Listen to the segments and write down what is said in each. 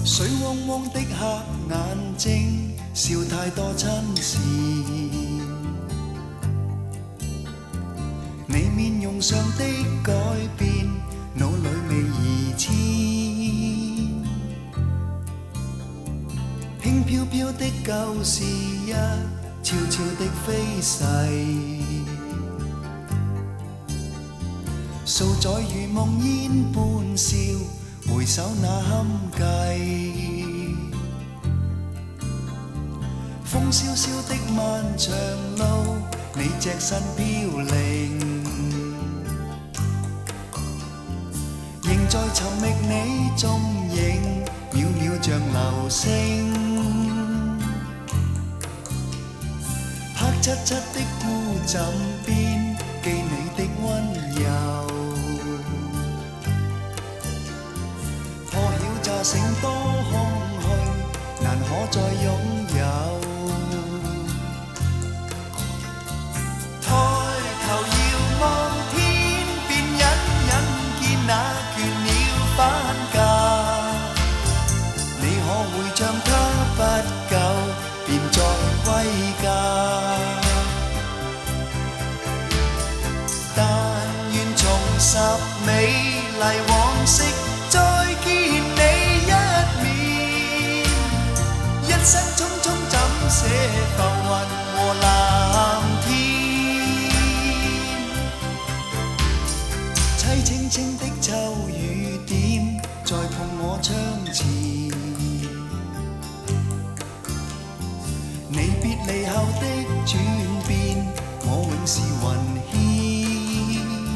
水汪汪的黑眼睛，笑太多亲事。你面容上的改变，脑里未移迁。轻飘飘的旧事一悄悄的飞逝，數載如夢煙般笑，回首那堪計。風蕭蕭的漫長路，你隻身飄零，仍在尋覓你蹤影，渺渺像流星。黑漆漆的孤枕邊，記你的溫柔。破曉乍醒多空虛，難可再擁有。抬頭遙望天邊，隱隱見那倦鳥返家。你可會像他不久便再歸家？但願重拾美麗往昔，再見你一面。一生匆匆怎捨浮雲和藍天？凄清清的秋雨點，再碰我窗前。你別離後的轉變，我永是雲牽。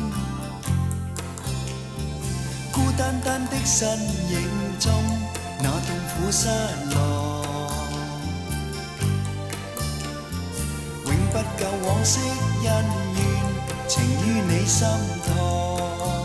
孤單單的身影中，那痛苦失落，永不夠往昔恩怨，情於你心託。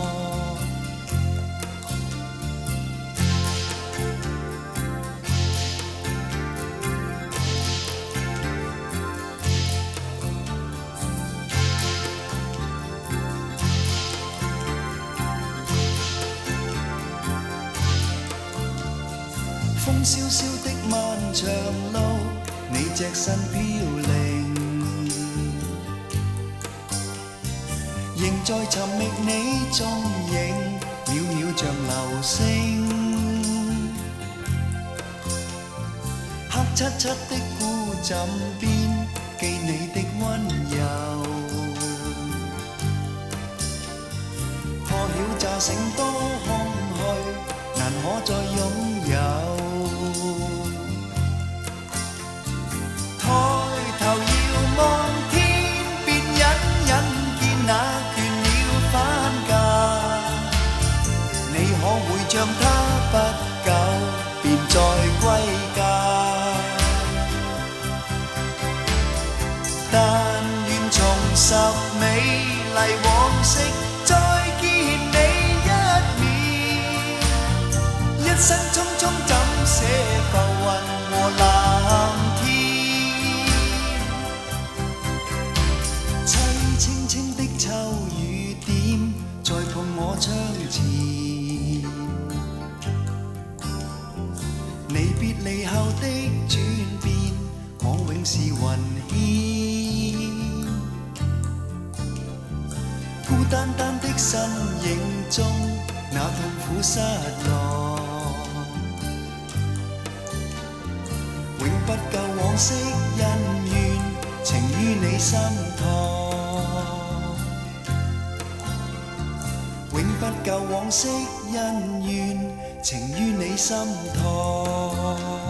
風蕭蕭的漫長路，你隻身飄零，仍在尋覓你蹤影，渺渺像流星。黑漆漆的孤枕邊，記你的溫柔。破曉乍醒多空虛，難可再擁有。抬頭遙望天邊，隱隱見那倦鳥返家。你可會像他不久便再歸家？但願重拾美麗往昔，再見你一面。一生匆匆怎捨浮雲和藍天？凄清清的秋雨點，再碰我窗前。你別離後的轉變，我永是雲牽。孤單單的身影中，那痛苦失落，永不夠往昔恩怨，情於你心託。永不夠往昔恩怨，情於你心託。